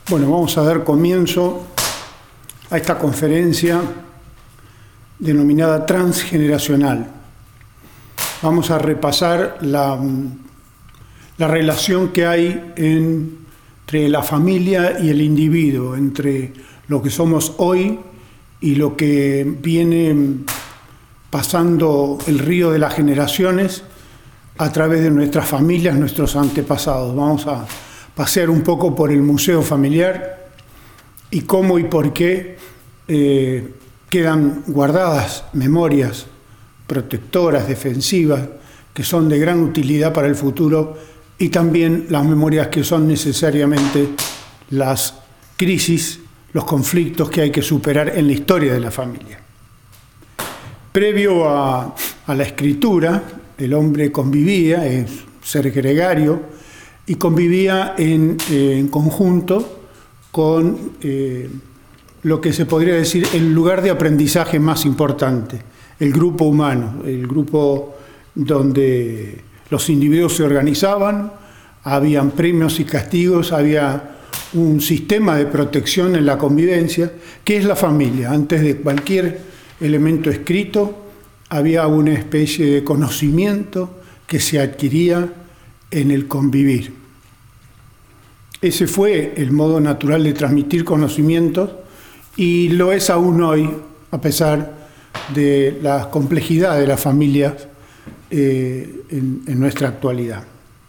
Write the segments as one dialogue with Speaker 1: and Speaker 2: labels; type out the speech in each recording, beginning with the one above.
Speaker 1: Bueno, vamos a dar comienzo a esta conferencia denominada transgeneracional. Vamos a repasar la relación que hay entre la familia y el individuo, entre lo que somos hoy y lo que viene pasando el río de las generaciones a través de nuestras familias, nuestros antepasados. Vamos a pasear un poco por el museo familiar y cómo y por qué quedan guardadas memorias protectoras, defensivas, que son de gran utilidad para el futuro, y también las memorias que son necesariamente las crisis, los conflictos que hay que superar en la historia de la familia. Previo a la escritura, el hombre convivía, es ser gregario, y convivía en conjunto con lo que se podría decir el lugar de aprendizaje más importante, el grupo humano, el grupo donde los individuos se organizaban, habían premios y castigos, había un sistema de protección en la convivencia, que es la familia. Antes de cualquier elemento escrito, había una especie de conocimiento que se adquiría en el convivir. Ese fue el modo natural de transmitir conocimientos y lo es aún hoy, a pesar de la complejidad de las familias en nuestra actualidad.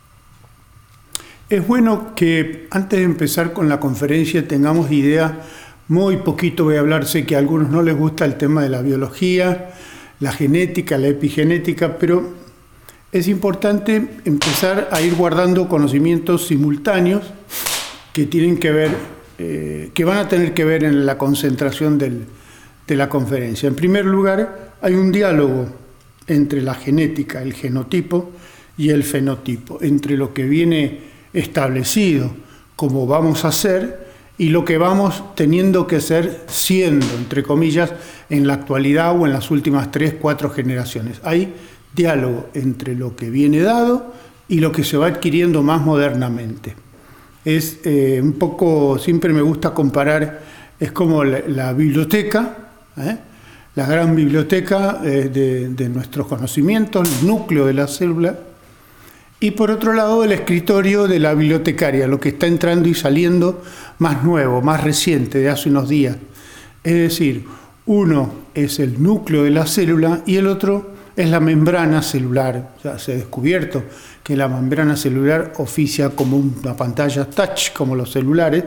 Speaker 1: Es bueno que antes de empezar con la conferencia tengamos idea, muy poquito voy a hablar, sé que a algunos no les gusta el tema de la biología, la genética, la epigenética, pero es importante empezar a ir guardando conocimientos simultáneos que tienen que ver, que van a tener que ver en la concentración de la conferencia. En primer lugar, hay un diálogo entre la genética, el genotipo y el fenotipo, entre lo que viene establecido como vamos a ser y lo que vamos teniendo que ser siendo, entre comillas, en la actualidad o en las últimas 3, 4 generaciones. Hay diálogo entre lo que viene dado y lo que se va adquiriendo más modernamente. Es un poco, siempre me gusta comparar, es como la biblioteca, la gran biblioteca de nuestros conocimientos, el núcleo de la célula, y por otro lado el escritorio de la bibliotecaria, lo que está entrando y saliendo más nuevo, más reciente, de hace unos días. Es decir, uno es el núcleo de la célula y el otro es la membrana celular. O sea, se ha descubierto que la membrana celular oficia como una pantalla touch, como los celulares,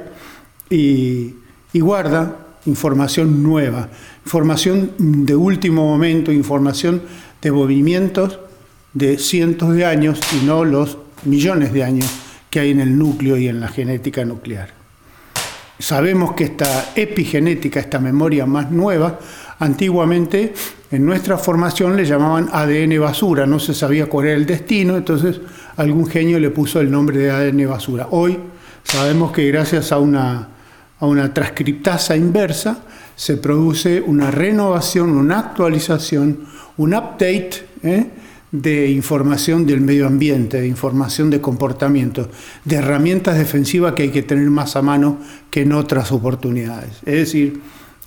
Speaker 1: y guarda información nueva, información de último momento, información de movimientos de cientos de años y no los millones de años que hay en el núcleo y en la genética nuclear. Sabemos que esta epigenética, esta memoria más nueva, antiguamente en nuestra formación le llamaban ADN basura, no se sabía cuál era el destino, entonces algún genio le puso el nombre de ADN basura. Hoy sabemos que gracias a una transcriptasa inversa se produce una renovación, una actualización, un update de información del medio ambiente, de información de comportamiento, de herramientas defensivas que hay que tener más a mano que en otras oportunidades. Es decir,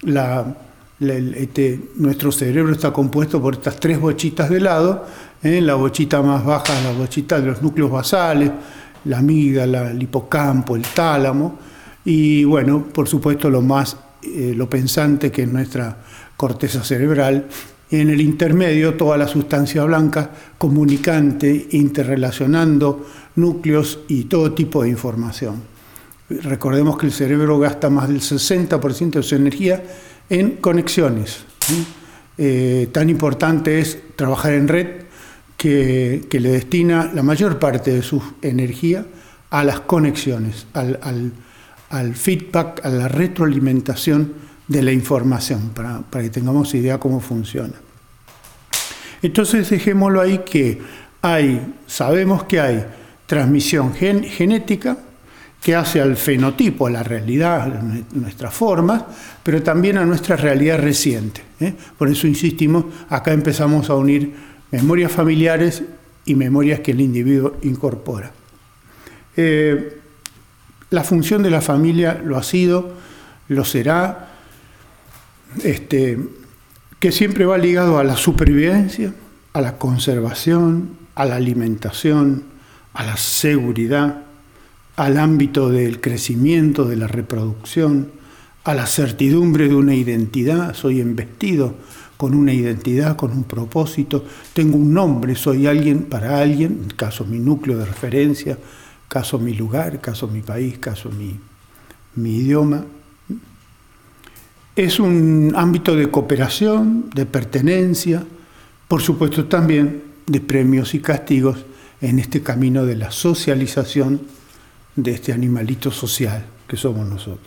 Speaker 1: nuestro cerebro está compuesto por estas 3 bochitas de lado, la bochita más baja, la bochita de los núcleos basales, la amígdala, el hipocampo, el tálamo, y bueno, por supuesto lo pensante que es nuestra corteza cerebral. En el intermedio, toda la sustancia blanca comunicante, interrelacionando núcleos y todo tipo de información. Recordemos que el cerebro gasta más del 60% de su energía en conexiones. Tan importante es trabajar en red que le destina la mayor parte de su energía a las conexiones, al feedback, a la retroalimentación de la información, para que tengamos idea cómo funciona. Entonces dejémoslo ahí que sabemos que hay transmisión genética que hace al fenotipo, a la realidad, a nuestras formas, pero también a nuestra realidad reciente. Por eso insistimos, acá empezamos a unir memorias familiares y memorias que el individuo incorpora. La función de la familia lo ha sido, lo será, que siempre va ligado a la supervivencia, a la conservación, a la alimentación, a la seguridad, al ámbito del crecimiento, de la reproducción, a la certidumbre de una identidad. Soy embestido con una identidad, con un propósito, tengo un nombre, soy alguien para alguien, caso mi núcleo de referencia, caso mi lugar, caso mi país, caso mi idioma. Es un ámbito de cooperación, de pertenencia, por supuesto también de premios y castigos en este camino de la socialización de este animalito social que somos nosotros.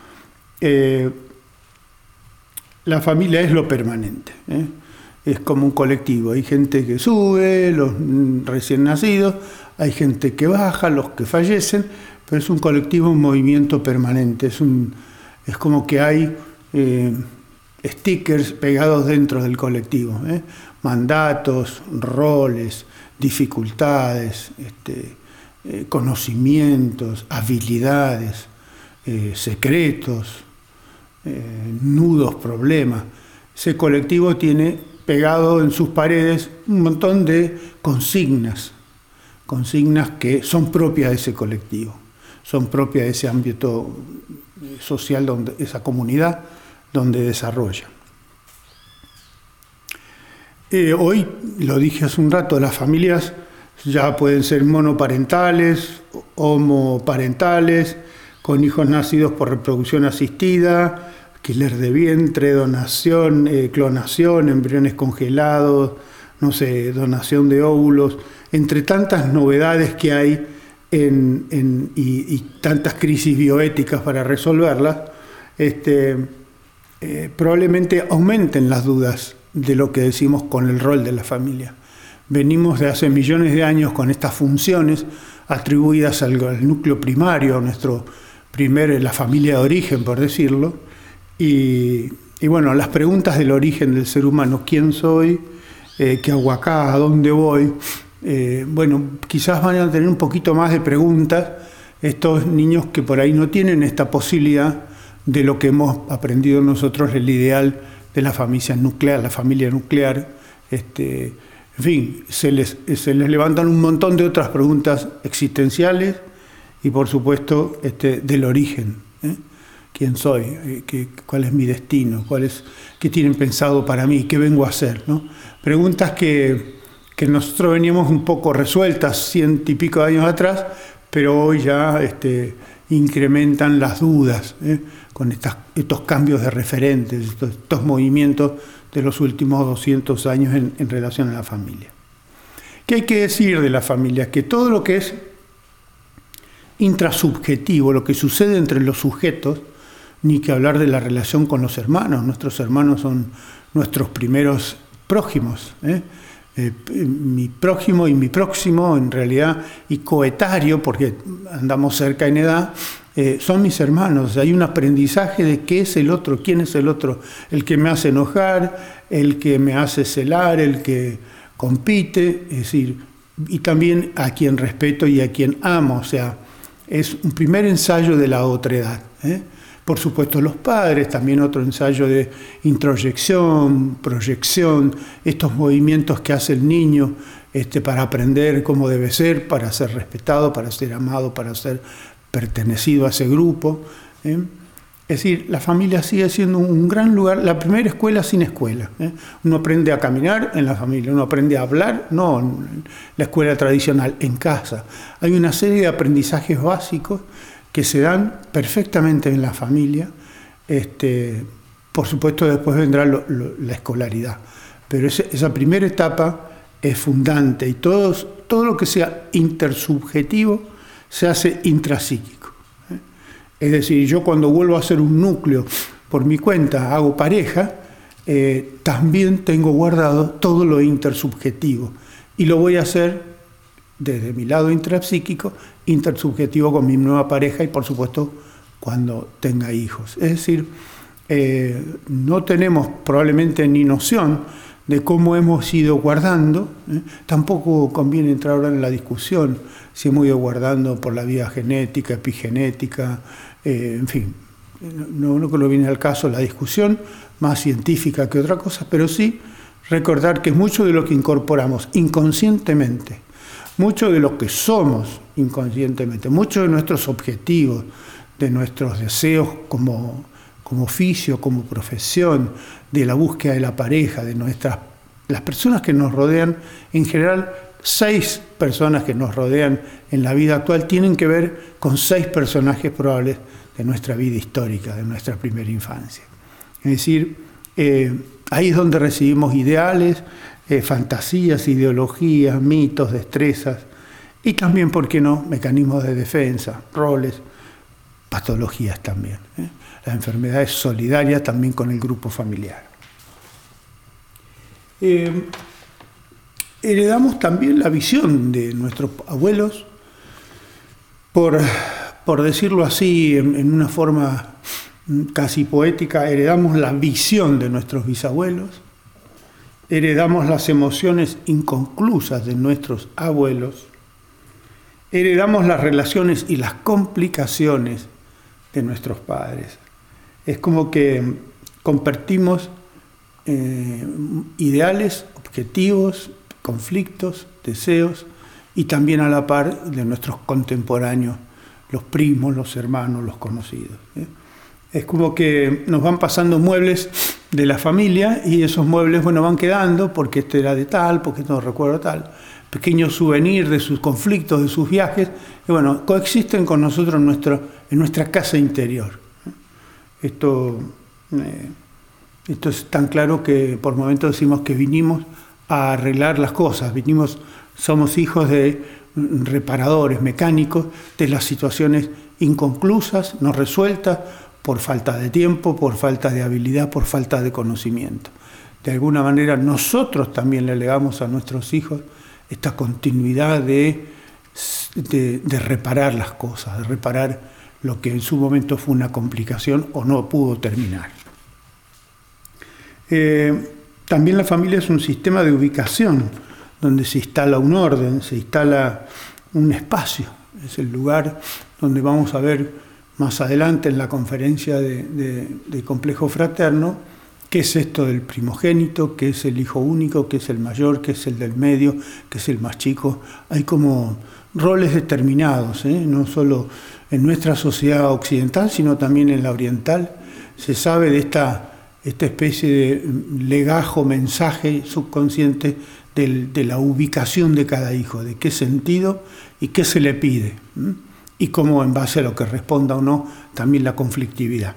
Speaker 1: La familia es lo permanente, es como un colectivo. Hay gente que sube, los recién nacidos, hay gente que baja, los que fallecen, pero es un colectivo, un movimiento permanente. Es como que hay stickers pegados dentro del colectivo, mandatos, roles, dificultades, conocimientos, habilidades, secretos, nudos, problemas. Ese colectivo tiene pegado en sus paredes un montón de consignas que son propias de ese colectivo, son propias de ese ámbito social, esa comunidad donde desarrolla. Hoy, lo dije hace un rato, las familias ya pueden ser monoparentales, homoparentales, con hijos nacidos por reproducción asistida, alquiler de vientre, donación, clonación, embriones congelados, donación de óvulos, entre tantas novedades que hay y tantas crisis bioéticas para resolverlas, probablemente aumenten las dudas de lo que decimos con el rol de la familia. Venimos de hace millones de años con estas funciones atribuidas al núcleo primario, a la familia de origen, por decirlo, y bueno, las preguntas del origen del ser humano: ¿quién soy? ¿Qué hago acá? ¿A dónde voy? Quizás van a tener un poquito más de preguntas estos niños que por ahí no tienen esta posibilidad de lo que hemos aprendido nosotros, el ideal de la familia nuclear. En fin, se les levantan un montón de otras preguntas existenciales y, por supuesto, del origen. ¿Quién soy? ¿Cuál es mi destino? ¿Qué tienen pensado para mí? ¿Qué vengo a hacer? ¿No? Preguntas que nosotros veníamos un poco resueltas 100 y pico de años atrás, pero hoy ya incrementan las dudas con estos cambios de referentes, estos movimientos de los últimos 200 años en relación a la familia. ¿Qué hay que decir de la familia? Que todo lo que es intrasubjetivo, lo que sucede entre los sujetos, ni que hablar de la relación con los hermanos. Nuestros hermanos son nuestros primeros prójimos. Mi prójimo y mi próximo, en realidad, y coetario, porque andamos cerca en edad, son mis hermanos. Hay un aprendizaje de qué es el otro, quién es el otro, el que me hace enojar, el que me hace celar, el que compite, es decir, y también a quien respeto y a quien amo. O sea, es un primer ensayo de la otredad. Por supuesto, los padres, también otro ensayo de introyección, proyección, estos movimientos que hace el niño para aprender cómo debe ser, para ser respetado, para ser amado, para ser pertenecido a ese grupo. Es decir, la familia sigue siendo un gran lugar, la primera escuela sin escuela. Uno aprende a caminar en la familia, uno aprende a hablar, no en la escuela tradicional, en casa. Hay una serie de aprendizajes básicos que se dan perfectamente en la familia. Por supuesto, después vendrá la escolaridad. Pero esa primera etapa es fundante, y todo lo que sea intersubjetivo se hace intrapsíquico. Es decir, yo cuando vuelvo a hacer un núcleo por mi cuenta, hago pareja, también tengo guardado todo lo intersubjetivo. Y lo voy a hacer desde mi lado intrapsíquico, intersubjetivo con mi nueva pareja y, por supuesto, cuando tenga hijos. Es decir, no tenemos probablemente ni noción de cómo hemos ido guardando. Tampoco conviene entrar ahora en la discusión si hemos ido guardando por la vía genética, epigenética, en fin, no creo que viene al caso la discusión más científica que otra cosa, pero sí recordar que mucho de lo que incorporamos inconscientemente, mucho de lo que somos inconscientemente, muchos de nuestros objetivos, de nuestros deseos como oficio, como profesión, de la búsqueda de la pareja, de las personas que nos rodean, en general 6 personas que nos rodean en la vida actual tienen que ver con 6 personajes probables de nuestra vida histórica, de nuestra primera infancia. Es decir, ahí es donde recibimos ideales, fantasías, ideologías, mitos, destrezas y también, ¿por qué no?, mecanismos de defensa, roles, patologías también. Las enfermedades solidarias también con el grupo familiar. Heredamos también la visión de nuestros abuelos, por decirlo así, en una forma casi poética, heredamos la visión de nuestros bisabuelos, heredamos las emociones inconclusas de nuestros abuelos, heredamos las relaciones y las complicaciones de nuestros padres. Es como que compartimos ideales, objetivos, conflictos, deseos, y también a la par de nuestros contemporáneos, los primos, los hermanos, los conocidos. Es como que nos van pasando muebles de la familia y esos muebles, bueno, van quedando porque este era de tal, porque no recuerdo tal, pequeños souvenirs de sus conflictos, de sus viajes, y bueno, coexisten con nosotros en nuestra casa interior. Esto es tan claro que por momentos decimos que vinimos a arreglar las cosas, somos hijos de reparadores, mecánicos, de las situaciones inconclusas, no resueltas, por falta de tiempo, por falta de habilidad, por falta de conocimiento. De alguna manera nosotros también le legamos a nuestros hijos esta continuidad de reparar las cosas, de reparar lo que en su momento fue una complicación o no pudo terminar. También la familia es un sistema de ubicación, donde se instala un orden, se instala un espacio. Es el lugar donde vamos a ver más adelante en la conferencia de complejo fraterno qué es esto del primogénito, qué es el hijo único, qué es el mayor, qué es el del medio, qué es el más chico. Hay como roles determinados, no solo en nuestra sociedad occidental, sino también en la oriental. Se sabe de esta especie de legajo, mensaje subconsciente de la ubicación de cada hijo, de qué sentido y qué se le pide, y cómo en base a lo que responda o no, también la conflictividad.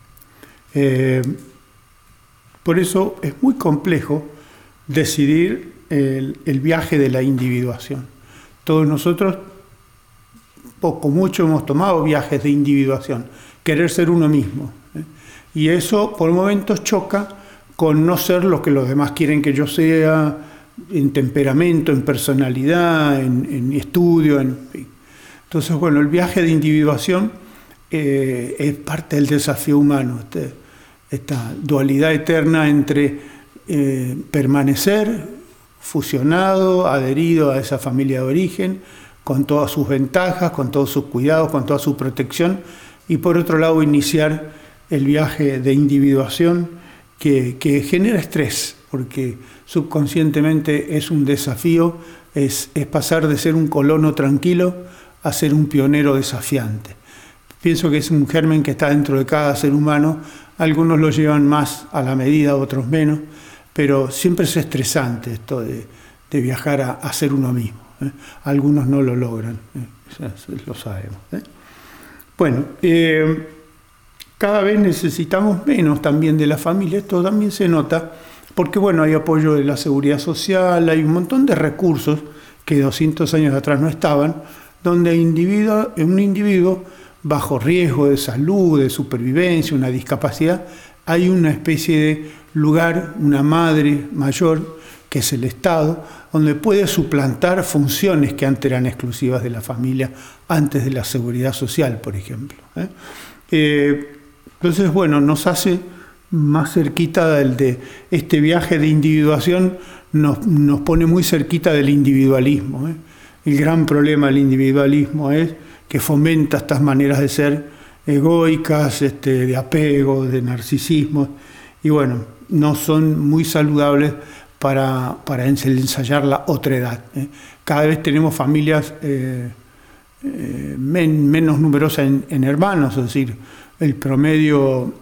Speaker 1: Por eso es muy complejo decidir el viaje de la individuación. Todos nosotros, poco mucho, hemos tomado viajes de individuación, querer ser uno mismo. Y eso por momentos choca con no ser lo que los demás quieren que yo sea, en temperamento, en personalidad, en estudio, en fin. Entonces, bueno, el viaje de individuación es parte del desafío humano, esta dualidad eterna entre permanecer fusionado, adherido a esa familia de origen, con todas sus ventajas, con todos sus cuidados, con toda su protección, y por otro lado iniciar el viaje de individuación que genera estrés, porque subconscientemente es un desafío, es pasar de ser un colono tranquilo a ser un pionero desafiante. Pienso que es un germen que está dentro de cada ser humano, algunos lo llevan más a la medida, otros menos, pero siempre es estresante esto de viajar a ser uno mismo. Algunos no lo logran, lo sabemos. Bueno, cada vez necesitamos menos también de la familia, esto también se nota, porque bueno, hay apoyo de la seguridad social, hay un montón de recursos que 200 años atrás no estaban, donde un individuo bajo riesgo de salud, de supervivencia, una discapacidad, hay una especie de lugar, una madre mayor, que es el Estado, donde puede suplantar funciones que antes eran exclusivas de la familia, antes de la seguridad social, por ejemplo. Entonces, bueno, nos hace más cerquita del de este viaje de individuación, nos pone muy cerquita del individualismo. El gran problema del individualismo es que fomenta estas maneras de ser egoicas, de apego, de narcisismo, y bueno, no son muy saludables para ensayar la otredad. Cada vez tenemos familias menos numerosas en hermanos, es decir, el promedio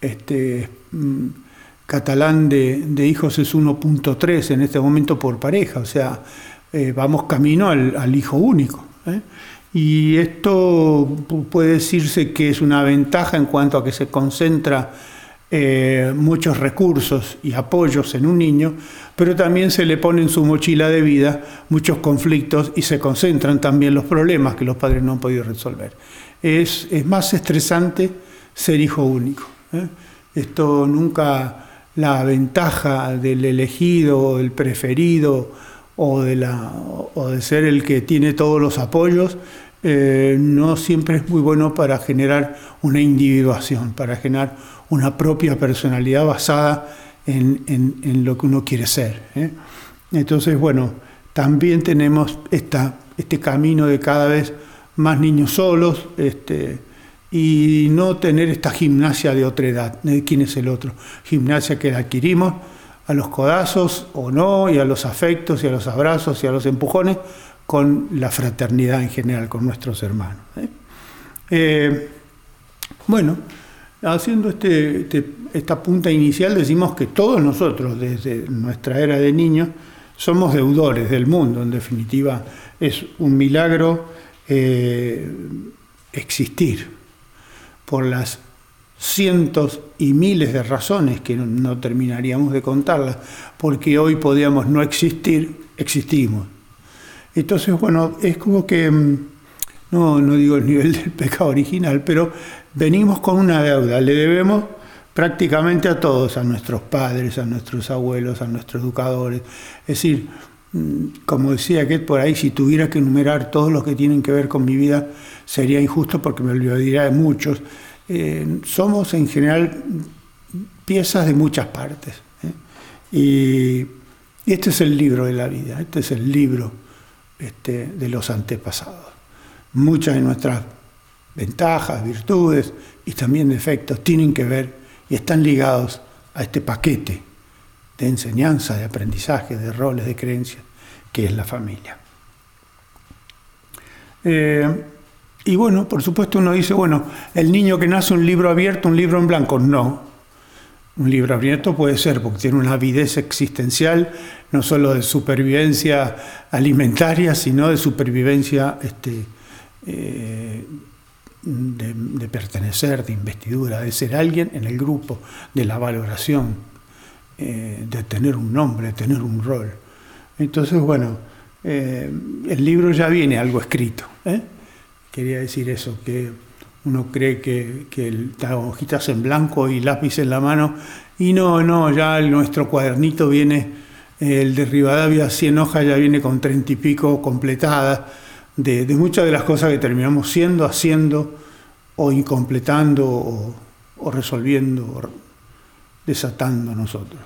Speaker 1: catalán de hijos es 1.3 en este momento por pareja, o sea, vamos camino al hijo único. Y esto puede decirse que es una ventaja en cuanto a que se concentra muchos recursos y apoyos en un niño, pero también se le pone en su mochila de vida muchos conflictos y se concentran también los problemas que los padres no han podido resolver. Es más estresante ser hijo único. Esto nunca, la ventaja del elegido, el preferido o de ser el que tiene todos los apoyos, no siempre es muy bueno para generar una individuación, para generar una propia personalidad basada en lo que uno quiere ser. Entonces, bueno, también tenemos este camino de cada vez más niños solos, y no tener esta gimnasia de otredad, de quién es el otro. Gimnasia que la adquirimos a los codazos o no, y a los afectos, y a los abrazos, y a los empujones, con la fraternidad en general, con nuestros hermanos. Bueno, haciendo esta punta inicial, decimos que todos nosotros, desde nuestra era de niños, somos deudores del mundo. En definitiva, es un milagro existir, por las cientos y miles de razones que no terminaríamos de contarlas, porque hoy podíamos no existir, existimos. Entonces, bueno, es como que, no digo el nivel del pecado original, pero venimos con una deuda, le debemos prácticamente a todos, a nuestros padres, a nuestros abuelos, a nuestros educadores. Es decir, como decía aquel por ahí, si tuviera que enumerar todos los que tienen que ver con mi vida, sería injusto porque me olvidaría de muchos. Somos en general piezas de muchas partes. Y este es el libro de la vida, este es el libro de los antepasados. Muchas de nuestras ventajas, virtudes y también defectos tienen que ver y están ligados a este paquete de enseñanza, de aprendizaje, de roles, de creencias, que es la familia. Y bueno, por supuesto uno dice, bueno, el niño que nace un libro abierto, un libro en blanco. No, un libro abierto puede ser porque tiene una avidez existencial, no solo de supervivencia alimentaria, sino de supervivencia de pertenecer, de investidura, de ser alguien en el grupo, de la valoración, de tener un nombre, de tener un rol. Entonces, bueno, el libro ya viene algo escrito. Quería decir eso, que uno cree que las hojitas en blanco y lápiz en la mano, y no, ya nuestro cuadernito viene, el de Rivadavia, 100 hojas, ya viene con 30 y pico completadas, de muchas de las cosas que terminamos siendo, haciendo, o incompletando, o resolviendo, o desatando nosotros.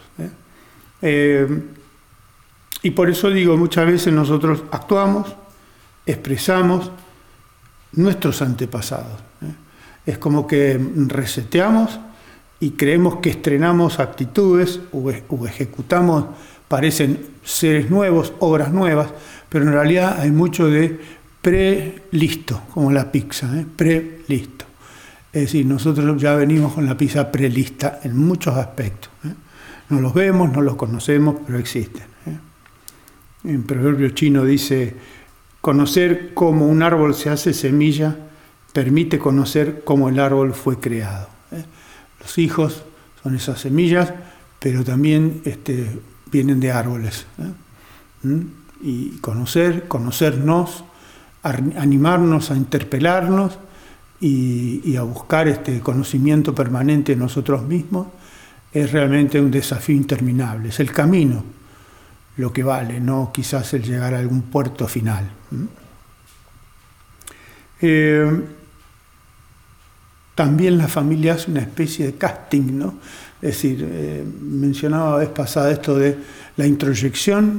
Speaker 1: Y por eso digo, muchas veces nosotros actuamos, expresamos nuestros antepasados. Es como que reseteamos y creemos que estrenamos actitudes o ejecutamos, parecen seres nuevos, obras nuevas, pero en realidad hay mucho de pre-listo, como la pizza, pre-listo. Es decir, nosotros ya venimos con la pizza prelista en muchos aspectos. No los vemos, no los conocemos, pero existen. En proverbio chino dice: conocer cómo un árbol se hace semilla permite conocer cómo el árbol fue creado. Los hijos son esas semillas, pero también vienen de árboles. Y conocernos, animarnos a interpelarnos y a buscar este conocimiento permanente en nosotros mismos es realmente un desafío interminable. Es el camino lo que vale, no quizás el llegar a algún puerto final. también la familia es una especie de casting, ¿no? Es decir, mencionaba la vez pasada esto de la introyección,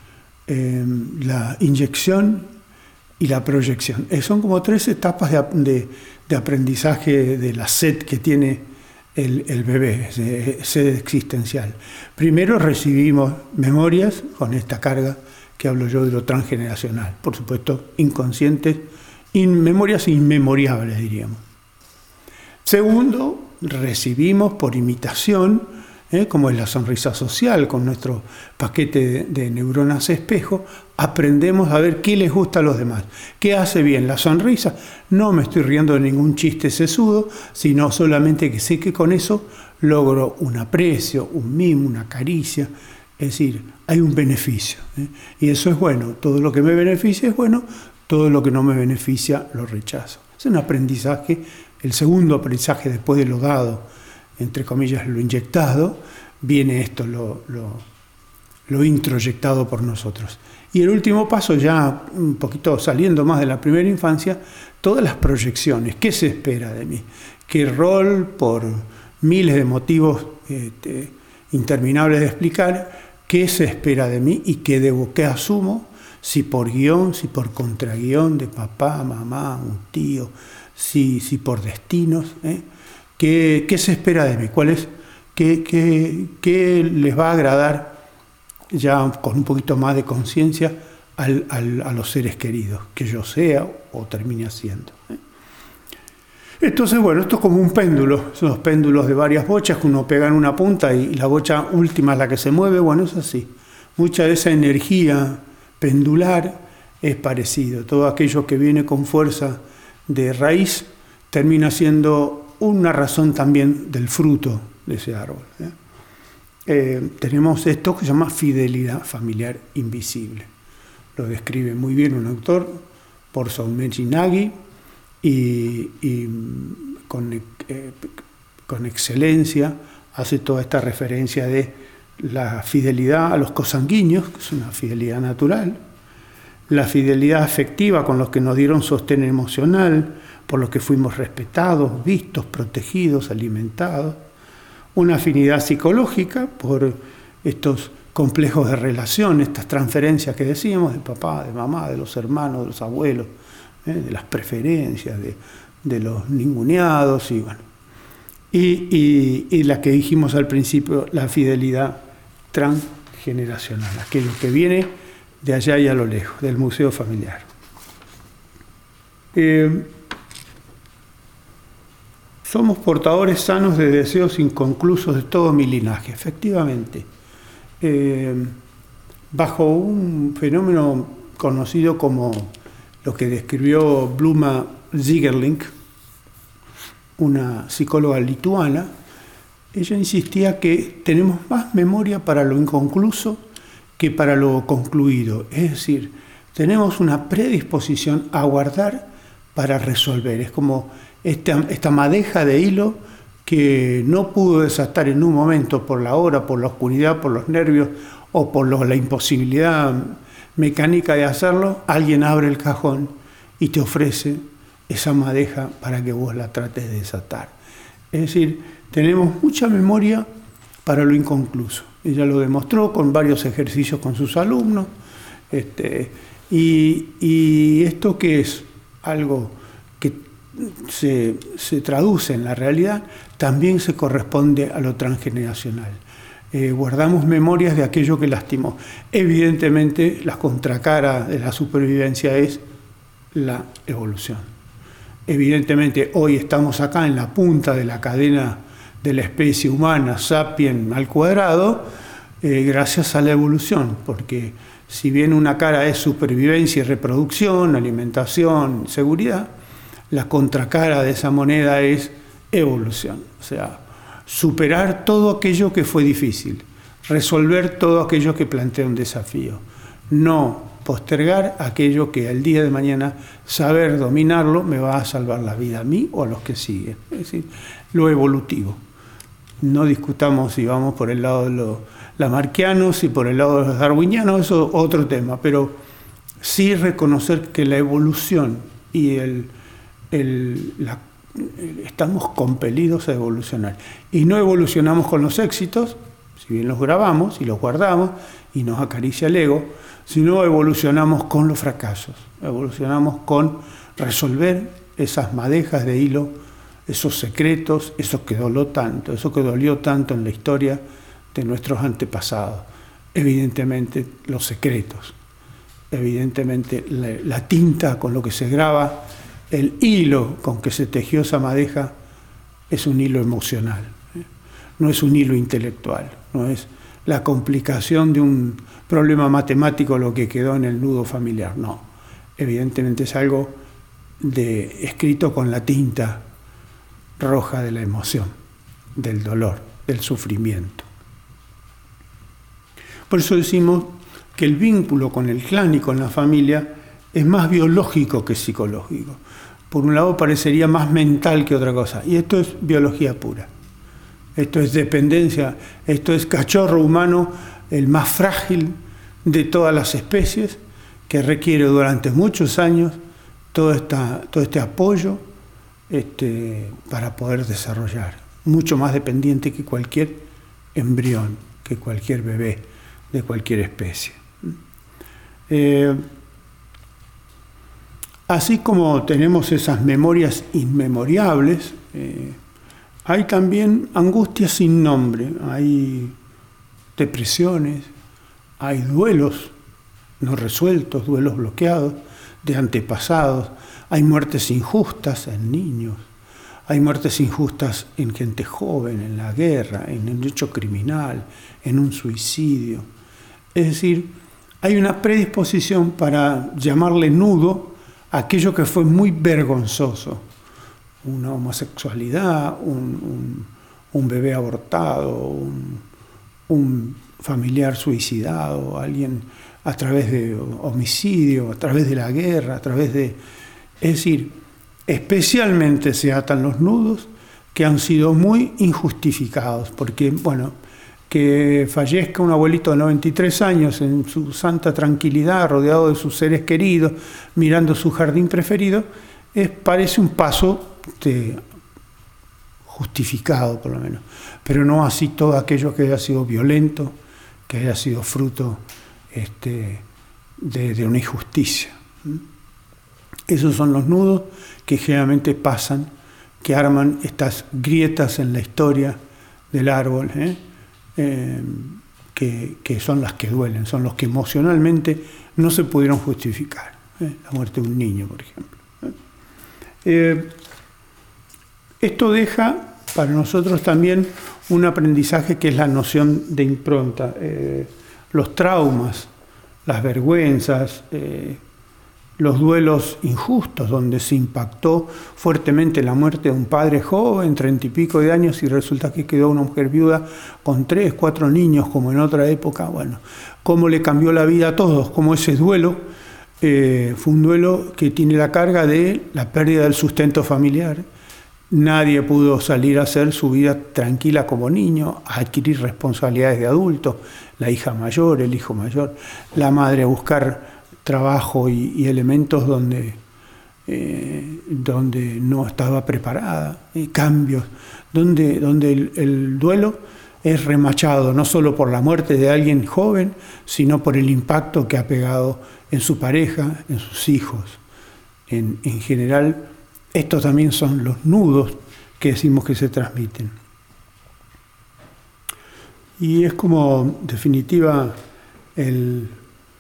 Speaker 1: la inyección y la proyección. Son como 3 etapas de aprendizaje de la sed que tiene el bebé, sed existencial. Primero recibimos memorias con esta carga que hablo yo de lo transgeneracional, por supuesto inconscientes, memorias inmemorables diríamos. Segundo, recibimos por imitación, como es la sonrisa social, con nuestro paquete de neuronas espejo, aprendemos a ver qué les gusta a los demás, qué hace bien la sonrisa. No me estoy riendo de ningún chiste sesudo, sino solamente que sé que con eso logro un aprecio, un mimo, una caricia. Es decir, hay un beneficio, y eso es bueno. Todo lo que me beneficia es bueno, todo lo que no me beneficia lo rechazo. Es un aprendizaje, el segundo aprendizaje después de lo dado, entre comillas, lo inyectado, viene esto, lo introyectado por nosotros. Y el último paso, ya un poquito saliendo más de la primera infancia, todas las proyecciones. ¿Qué se espera de mí? ¿Qué rol, por miles de motivos interminables de explicar, qué se espera de mí y qué asumo? Si por guión, si por contraguión de papá, mamá, un tío, si por destinos, ¿Qué se espera de mí? ¿Qué les va a agradar ya con un poquito más de conciencia a los seres queridos, que yo sea o termine haciendo? Entonces, bueno, esto es como un péndulo, son los péndulos de varias bochas que uno pega en una punta y la bocha última es la que se mueve. Bueno, es así. Mucha de esa energía pendular es parecido. Todo aquello que viene con fuerza de raíz termina siendo una razón también del fruto de ese árbol. Tenemos esto que se llama fidelidad familiar invisible. Lo describe muy bien un autor, por Soulmeji Nagy, y con excelencia hace toda esta referencia de la fidelidad a los cosanguíneos, que es una fidelidad natural, la fidelidad afectiva con los que nos dieron sostén emocional, por los que fuimos respetados, vistos, protegidos, alimentados, una afinidad psicológica por estos complejos de relación, estas transferencias que decíamos de papá, de mamá, de los hermanos, de los abuelos, de las preferencias, de los ninguneados, y bueno. Y la que dijimos al principio, la fidelidad transgeneracional, aquello que viene de allá y a lo lejos, del museo familiar. Somos portadores sanos de deseos inconclusos de todo mi linaje, efectivamente. Bajo un fenómeno conocido como lo que describió Bluma Zigerling, una psicóloga lituana, ella insistía que tenemos más memoria para lo inconcluso que para lo concluido. Es decir, tenemos una predisposición a guardar para resolver. Es como esta madeja de hilo que no pudo desatar en un momento por la hora, por la oscuridad, por los nervios o por la imposibilidad mecánica de hacerlo. Alguien abre el cajón y te ofrece esa madeja para que vos la trates de desatar. Es decir, tenemos mucha memoria para lo inconcluso. Ella lo demostró con varios ejercicios con sus alumnos. Y esto que es algo que se traduce en la realidad, también se corresponde a lo transgeneracional. Guardamos memorias de aquello que lastimó. Evidentemente, la contracara de la supervivencia es la evolución. Evidentemente, hoy estamos acá en la punta de la cadena de la especie humana, sapien al cuadrado, gracias a la evolución, porque si bien una cara es supervivencia y reproducción, alimentación, seguridad, la contracara de esa moneda es evolución. O sea, superar todo aquello que fue difícil, resolver todo aquello que plantea un desafío, no postergar aquello que el día de mañana saber dominarlo me va a salvar la vida a mí o a los que siguen. Es decir, lo evolutivo. No discutamos si vamos por el lado de los lamarckianos, si por el lado de los darwinianos, eso es otro tema, pero sí reconocer que la evolución y la estamos compelidos a evolucionar. Y no evolucionamos con los éxitos, si bien los grabamos y los guardamos y nos acaricia el ego, sino evolucionamos con los fracasos, evolucionamos con resolver esas madejas de hilo, esos secretos, eso que dolió tanto en la historia de nuestros antepasados. Evidentemente los secretos, evidentemente la tinta con lo que se graba, el hilo con que se tejió esa madeja es un hilo emocional, no es un hilo intelectual, no es la complicación de un problema matemático lo que quedó en el nudo familiar, no. Evidentemente es algo escrito con la tinta roja de la emoción, del dolor, del sufrimiento. Por eso decimos que el vínculo con el clan y con la familia es más biológico que psicológico. Por un lado parecería más mental que otra cosa, y esto es biología pura. Esto es dependencia, esto es cachorro humano, el más frágil de todas las especies, que requiere durante muchos años todo este apoyo para poder desarrollar. Mucho más dependiente que cualquier embrión, que cualquier bebé de cualquier especie. Así como tenemos esas memorias inmemorables, hay también angustias sin nombre, hay depresiones, hay duelos no resueltos, duelos bloqueados de antepasados, hay muertes injustas en niños, hay muertes injustas en gente joven, en la guerra, en un hecho criminal, en un suicidio. Es decir, hay una predisposición para llamarle nudo a aquello que fue muy vergonzoso. Una homosexualidad, un bebé abortado, un familiar suicidado, alguien a través de homicidio, a través de la guerra, a través de... Es decir, especialmente se atan los nudos que han sido muy injustificados, porque, bueno, que fallezca un abuelito de 93 años en su santa tranquilidad, rodeado de sus seres queridos, mirando su jardín preferido, parece un paso justificado, por lo menos. Pero no así todo aquello que haya sido violento, que haya sido fruto de una injusticia. Esos son los nudos que generalmente pasan, que arman estas grietas en la historia del árbol, que son las que duelen, son los que emocionalmente no se pudieron justificar. La muerte de un niño, por ejemplo. Esto deja para nosotros también un aprendizaje que es la noción de impronta. Los traumas, las vergüenzas, los duelos injustos, donde se impactó fuertemente la muerte de un padre joven, 30 y pico de años, y resulta que quedó una mujer viuda con 3, 4 niños, como en otra época. Bueno, cómo le cambió la vida a todos, cómo ese duelo fue un duelo que tiene la carga de la pérdida del sustento familiar. Nadie pudo salir a hacer su vida tranquila como niño, a adquirir responsabilidades de adulto, la hija mayor, el hijo mayor, la madre a buscar trabajo y elementos donde no estaba preparada, cambios, donde el duelo es remachado no solo por la muerte de alguien joven, sino por el impacto que ha pegado en su pareja, en sus hijos. En general, estos también son los nudos que decimos que se transmiten. Y es como, en definitiva, el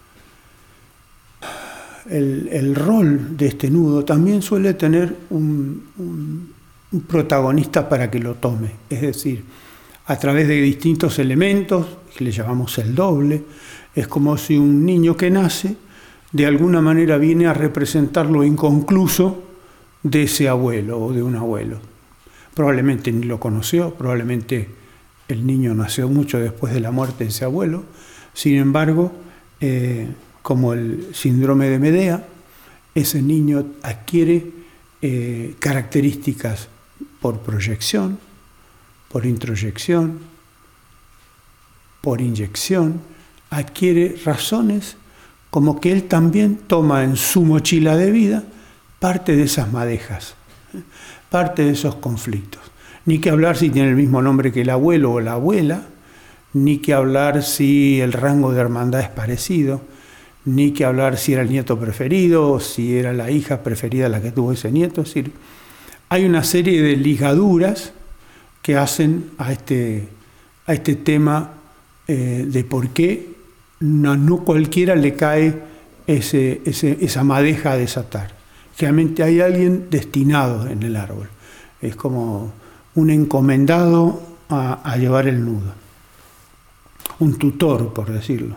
Speaker 1: rol de este nudo también suele tener un protagonista para que lo tome. Es decir, a través de distintos elementos, que le llamamos el doble, es como si un niño que nace, de alguna manera viene a representar lo inconcluso de ese abuelo o de un abuelo. Probablemente ni lo conoció, probablemente el niño nació mucho después de la muerte de ese abuelo. Sin embargo, como el síndrome de Medea, ese niño adquiere características por proyección, por introyección, por inyección, adquiere razones como que él también toma en su mochila de vida parte de esas madejas. parte de esos conflictos. Ni que hablar si tiene el mismo nombre que el abuelo o la abuela, ni que hablar si el rango de hermandad es parecido, ni que hablar si era el nieto preferido o si era la hija preferida la que tuvo ese nieto. Es decir, hay una serie de ligaduras que hacen a este tema de por qué no cualquiera le cae esa madeja a desatar. Realmente hay alguien destinado en el árbol. Es como un encomendado a llevar el nudo. Un tutor, por decirlo.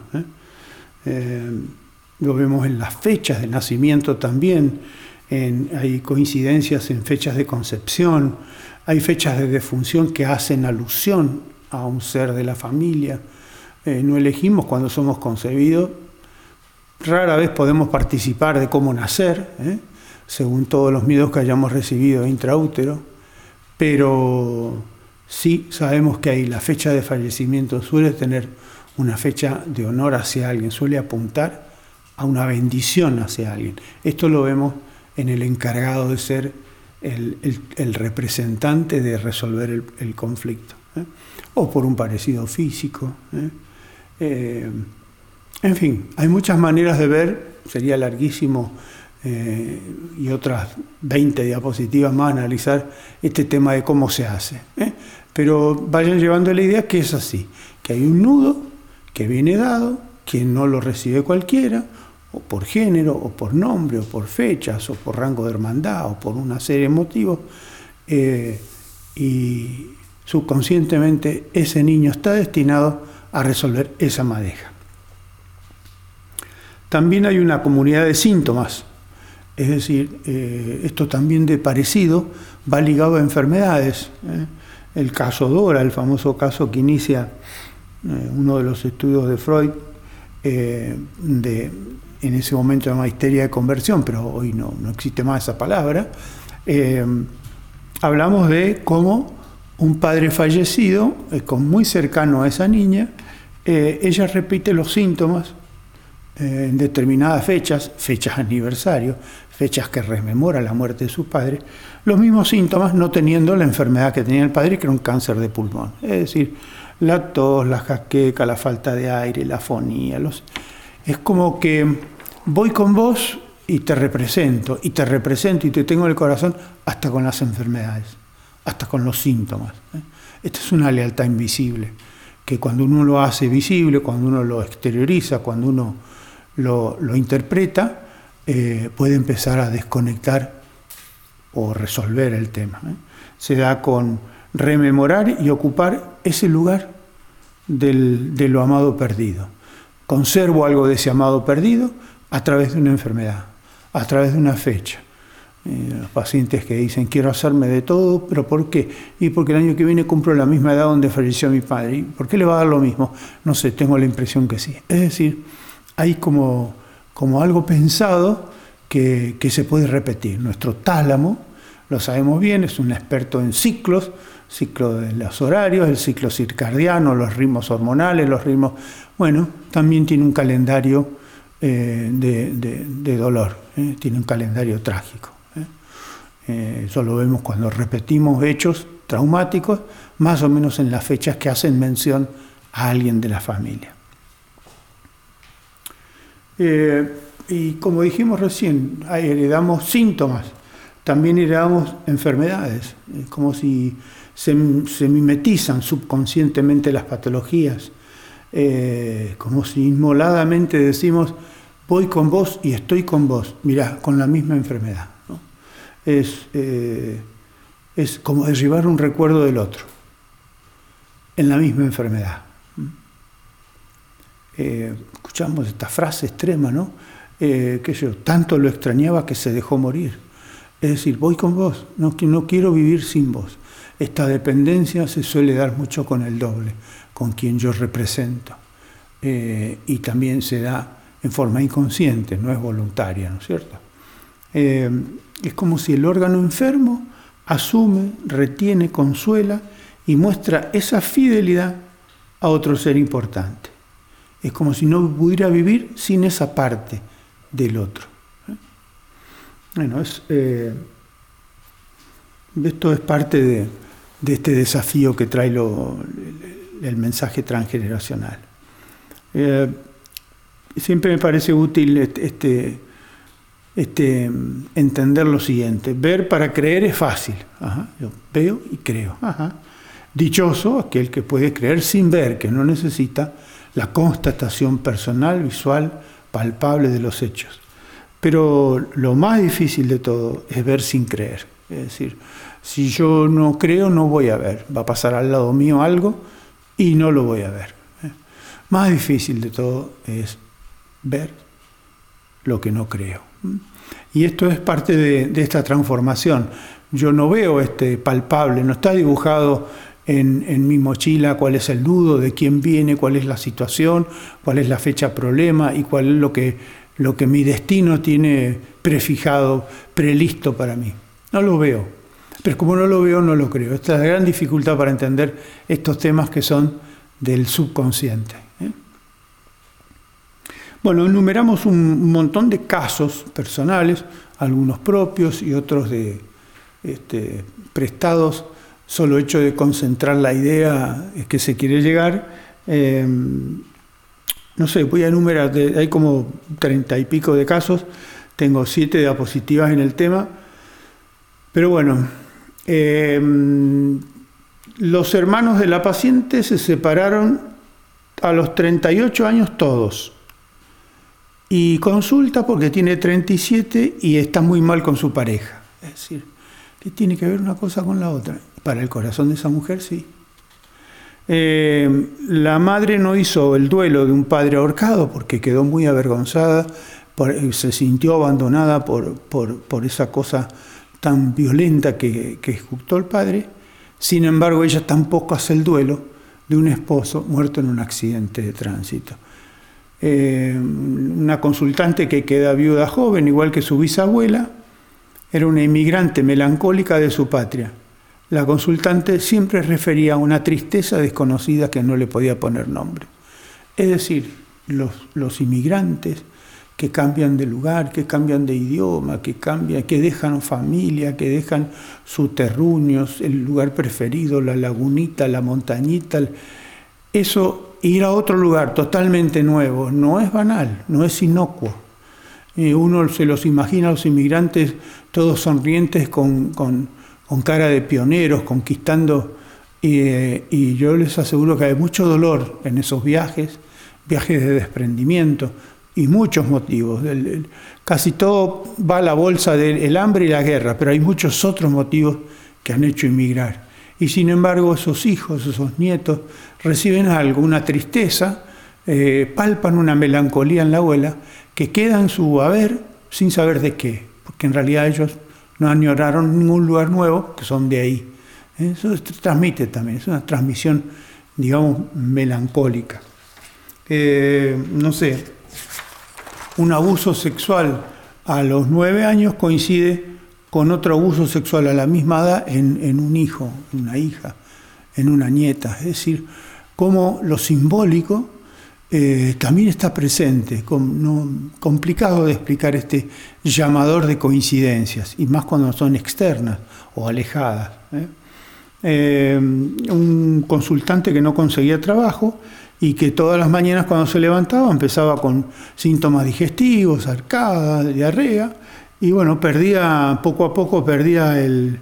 Speaker 1: Lo vemos en las fechas de nacimiento también. Hay coincidencias en fechas de concepción. Hay fechas de defunción que hacen alusión a un ser de la familia. No elegimos cuando somos concebidos. Rara vez podemos participar de cómo nacer, según todos los miedos que hayamos recibido intraútero, pero sí sabemos que ahí la fecha de fallecimiento suele tener una fecha de honor hacia alguien, suele apuntar a una bendición hacia alguien. Esto lo vemos en el encargado de ser el representante de resolver el conflicto, o por un parecido físico. En fin, hay muchas maneras de ver, sería larguísimo y otras 20 diapositivas más analizar este tema de cómo se hace. Pero vayan llevando la idea que es así, que hay un nudo que viene dado, que no lo recibe cualquiera, o por género, o por nombre, o por fechas, o por rango de hermandad, o por una serie de motivos, y subconscientemente ese niño está destinado a resolver esa madeja. También hay una comunidad de síntomas, es decir, esto también de parecido va ligado a enfermedades. El caso Dora, el famoso caso que inicia uno de los estudios de Freud, en ese momento llamaba histeria de conversión, pero hoy no existe más esa palabra. Hablamos de cómo un padre fallecido, muy cercano a esa niña, ella repite los síntomas en determinadas fechas aniversario, fechas que rememoran la muerte de su padre, los mismos síntomas no teniendo la enfermedad que tenía el padre, que era un cáncer de pulmón. Es decir, la tos, la jaqueca, la falta de aire, la afonía. Es como que voy con vos y te represento, y te tengo en el corazón hasta con las enfermedades, hasta con los síntomas. Esta es una lealtad invisible, que cuando uno lo hace visible, cuando uno lo exterioriza, cuando uno lo interpreta, puede empezar a desconectar o resolver el tema. Se da con rememorar y ocupar ese lugar de lo amado perdido. Conservo algo de ese amado perdido a través de una enfermedad, a través de una fecha. Los pacientes que dicen, quiero hacerme de todo, ¿pero por qué? Y porque el año que viene cumplo la misma edad donde falleció mi padre. ¿Y por qué le va a dar lo mismo? No sé, tengo la impresión que sí. Es decir, hay como algo pensado que se puede repetir. Nuestro tálamo, lo sabemos bien, es un experto en ciclos, ciclo de los horarios, el ciclo circadiano, los ritmos hormonales, bueno, también tiene un calendario de dolor, tiene un calendario trágico. Eso lo vemos cuando repetimos hechos traumáticos, más o menos en las fechas que hacen mención a alguien de la familia. Y como dijimos recién, heredamos síntomas, también heredamos enfermedades, como si se mimetizan subconscientemente las patologías, como si inmoladamente decimos, voy con vos y estoy con vos, mirá, con la misma enfermedad, ¿no? Es como derribar un recuerdo del otro, en la misma enfermedad. Escuchamos esta frase extrema, ¿no? Tanto lo extrañaba que se dejó morir. Es decir, voy con vos, no quiero vivir sin vos. Esta dependencia se suele dar mucho con el doble, con quien yo represento. Y también se da en forma inconsciente, no es voluntaria, ¿no es cierto? Es como si el órgano enfermo asume, retiene, consuela y muestra esa fidelidad a otro ser importante. Es como si no pudiera vivir sin esa parte del otro. Bueno, Esto es parte de este desafío que trae el mensaje transgeneracional. Siempre me parece útil entender lo siguiente. Ver para creer es fácil. Yo veo y creo. Dichoso aquel que puede creer sin ver, que no necesita la constatación personal, visual, palpable de los hechos. Pero lo más difícil de todo es ver sin creer. Es decir, si yo no creo, no voy a ver. Va a pasar al lado mío algo y no lo voy a ver. Más difícil de todo es ver lo que no creo. Y esto es parte de esta transformación. Yo no veo palpable, no está dibujado en mi mochila cuál es el nudo, de quién viene, cuál es la situación, cuál es la fecha problema y cuál es lo que mi destino tiene prefijado, prelisto para mí. No lo veo. Pero como no lo veo, no lo creo. Esta es la gran dificultad para entender estos temas que son del subconsciente. Bueno, enumeramos un montón de casos personales, algunos propios y otros prestados. Solo hecho de concentrar la idea es que se quiere llegar. No sé, voy a enumerar, hay como 30 y pico de casos, tengo 7 diapositivas en el tema, pero bueno, los hermanos de la paciente se separaron a los 38 años todos, y consulta porque tiene 37 y está muy mal con su pareja. Es decir, ¿qué tiene que ver una cosa con la otra? Para el corazón de esa mujer, sí. La madre no hizo el duelo de un padre ahorcado porque quedó muy avergonzada, se sintió abandonada por esa cosa tan violenta que ejecutó el padre. Sin embargo, ella tampoco hace el duelo de un esposo muerto en un accidente de tránsito. Una consultante que queda viuda joven, igual que su bisabuela, era una inmigrante melancólica de su patria. La consultante siempre refería a una tristeza desconocida que no le podía poner nombre. Es decir, los inmigrantes que cambian de lugar, que cambian de idioma, que dejan familia, que dejan sus terruños, el lugar preferido, la lagunita, la montañita. Eso, ir a otro lugar totalmente nuevo, no es banal, no es inocuo. Uno se los imagina a los inmigrantes todos sonrientes con cara de pioneros, conquistando, y yo les aseguro que hay mucho dolor en esos viajes de desprendimiento, y muchos motivos. Casi todo va a la bolsa del hambre y la guerra, pero hay muchos otros motivos que han hecho emigrar. Y sin embargo, esos hijos, esos nietos, reciben algo, una tristeza, palpan una melancolía en la abuela, que queda en su haber sin saber de qué, porque en realidad ellos no añoraron ningún lugar nuevo, que son de ahí. Eso se transmite también, es una transmisión, digamos, melancólica. No sé, un abuso sexual a los 9 años coincide con otro abuso sexual a la misma edad en un hijo, en una hija, en una nieta. Es decir, cómo lo simbólico también está presente. Complicado de explicar este llamador de coincidencias, y más cuando son externas o alejadas. Un consultante que no conseguía trabajo y que todas las mañanas cuando se levantaba empezaba con síntomas digestivos, arcadas, diarrea, y bueno, poco a poco perdía el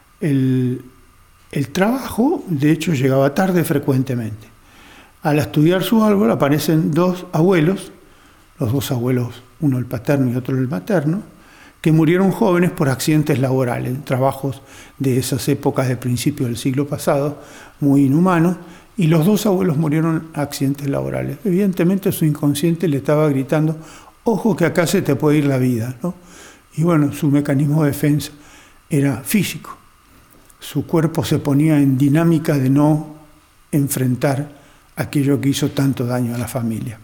Speaker 1: trabajo. De hecho, llegaba tarde frecuentemente. Al estudiar su árbol aparecen 2 abuelos, los 2 abuelos, uno el paterno y otro el materno, que murieron jóvenes por accidentes laborales, trabajos de esas épocas de principio del siglo pasado, muy inhumanos, y los 2 abuelos murieron en accidentes laborales. Evidentemente su inconsciente le estaba gritando, ojo que acá se te puede ir la vida, ¿no? Y bueno, su mecanismo de defensa era físico. Su cuerpo se ponía en dinámica de no enfrentar aquello que hizo tanto daño a la familia.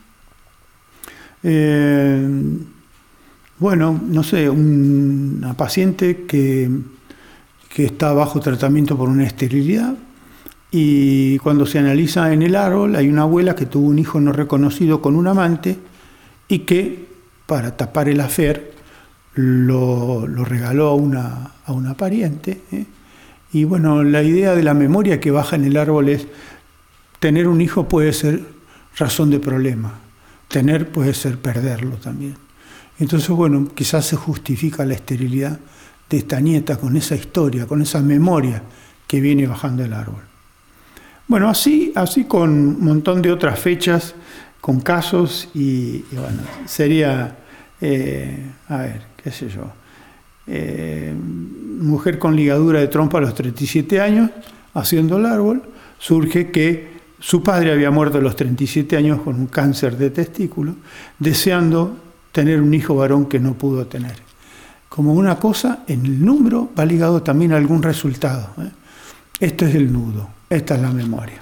Speaker 1: Bueno, no sé, una paciente que está bajo tratamiento por una esterilidad, y cuando se analiza en el árbol hay una abuela que tuvo un hijo no reconocido con un amante y que, para tapar el affair, lo regaló a una pariente. Y bueno, la idea de la memoria que baja en el árbol es: tener un hijo puede ser razón de problema, tener puede ser perderlo también. Entonces, bueno, quizás se justifica la esterilidad de esta nieta con esa historia, con esa memoria que viene bajando el árbol. Bueno, así con un montón de otras fechas, con casos, y bueno, sería, a ver, qué sé yo, mujer con ligadura de trompa a los 37 años, haciendo el árbol, surge que su padre había muerto a los 37 años con un cáncer de testículo, deseando tener un hijo varón que no pudo tener. Como una cosa, en el número va ligado también a algún resultado. Esto es el nudo, esta es la memoria.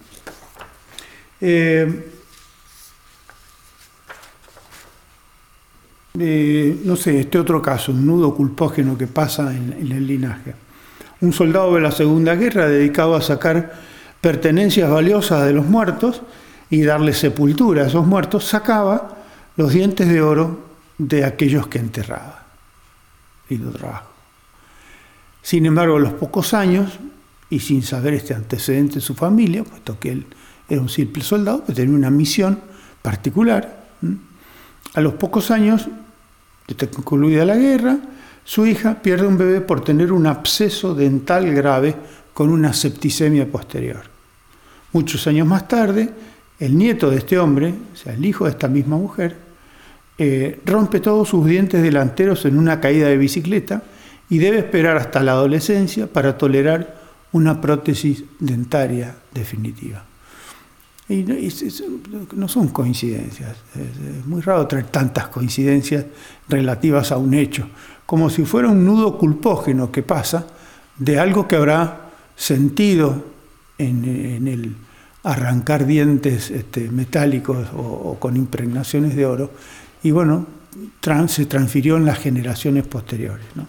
Speaker 1: No sé, este otro caso, un nudo culpógeno que pasa en el linaje. Un soldado de la Segunda Guerra dedicado a sacar pertenencias valiosas de los muertos y darle sepultura a esos muertos, sacaba los dientes de oro de aquellos que enterraba. Lindo trabajo. Sin embargo, a los pocos años, y sin saber este antecedente de su familia, puesto que él era un simple soldado, que tenía una misión particular, a los pocos años, desde concluida la guerra, su hija pierde un bebé por tener un absceso dental grave con una septicemia posterior. Muchos años más tarde, el nieto de este hombre, o sea, el hijo de esta misma mujer, rompe todos sus dientes delanteros en una caída de bicicleta y debe esperar hasta la adolescencia para tolerar una prótesis dentaria definitiva. Y no son coincidencias, es muy raro traer tantas coincidencias relativas a un hecho, como si fuera un nudo culpógeno que pasa de algo que habrá sentido en el arrancar dientes metálicos o con impregnaciones de oro, y bueno, se transfirió en las generaciones posteriores, ¿no?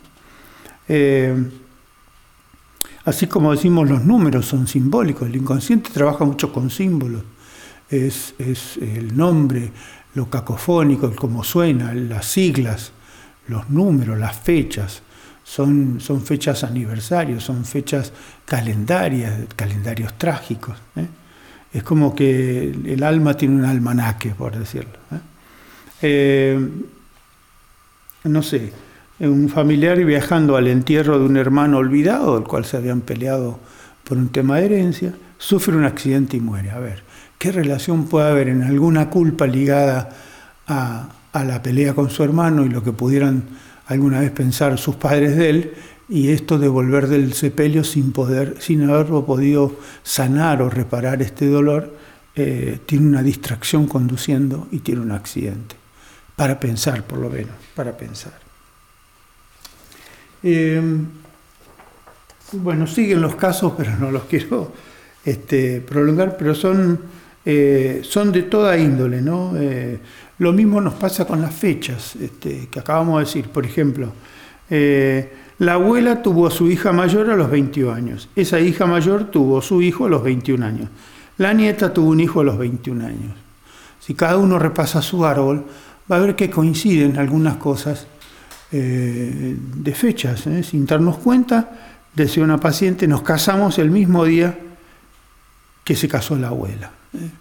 Speaker 1: Así como decimos, los números son simbólicos, el inconsciente trabaja mucho con símbolos, es el nombre, lo cacofónico, el cómo suena, las siglas, los números, las fechas. Son fechas aniversarios, son fechas calendarias, calendarios trágicos. Es como que el alma tiene un almanaque, por decirlo. No sé, un familiar viajando al entierro de un hermano olvidado, del cual se habían peleado por un tema de herencia, sufre un accidente y muere. A ver, ¿qué relación puede haber en alguna culpa ligada a la pelea con su hermano y lo que pudieran alguna vez pensar sus padres de él, y esto de volver del sepelio sin haberlo podido sanar o reparar este dolor? Tiene una distracción conduciendo y tiene un accidente. Para pensar, por lo menos, para pensar. Bueno, siguen los casos, pero no los quiero prolongar, pero son de toda índole, ¿no? Lo mismo nos pasa con las fechas que acabamos de decir. Por ejemplo, la abuela tuvo a su hija mayor a los 21 años. Esa hija mayor tuvo a su hijo a los 21 años. La nieta tuvo un hijo a los 21 años. Si cada uno repasa su árbol, va a ver que coinciden algunas cosas de fechas. Sin darnos cuenta, decía una paciente, nos casamos el mismo día que se casó la abuela.